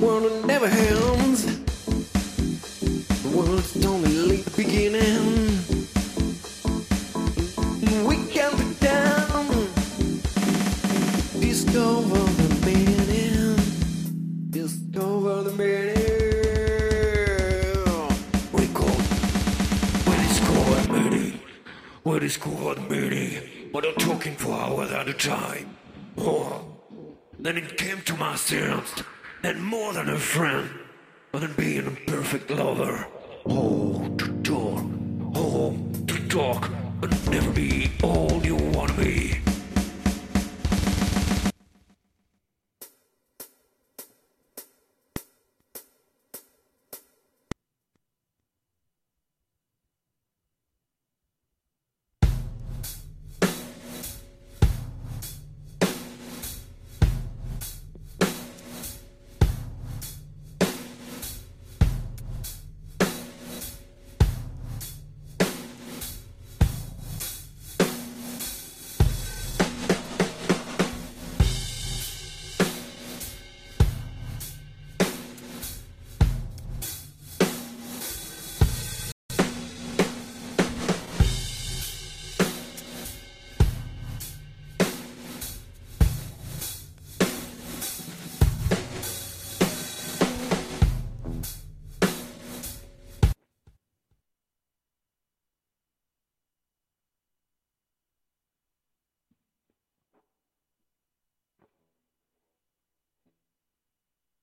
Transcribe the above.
world that never ends. The world's only late beginning. We count it down. Discover the meaning. Discover the meaning. What is called meaning? But I'm talking for hours at a time. Oh. Then it came to my sense that more than a friend, but than being a perfect lover. Oh, to talk, and never be all you wanna be.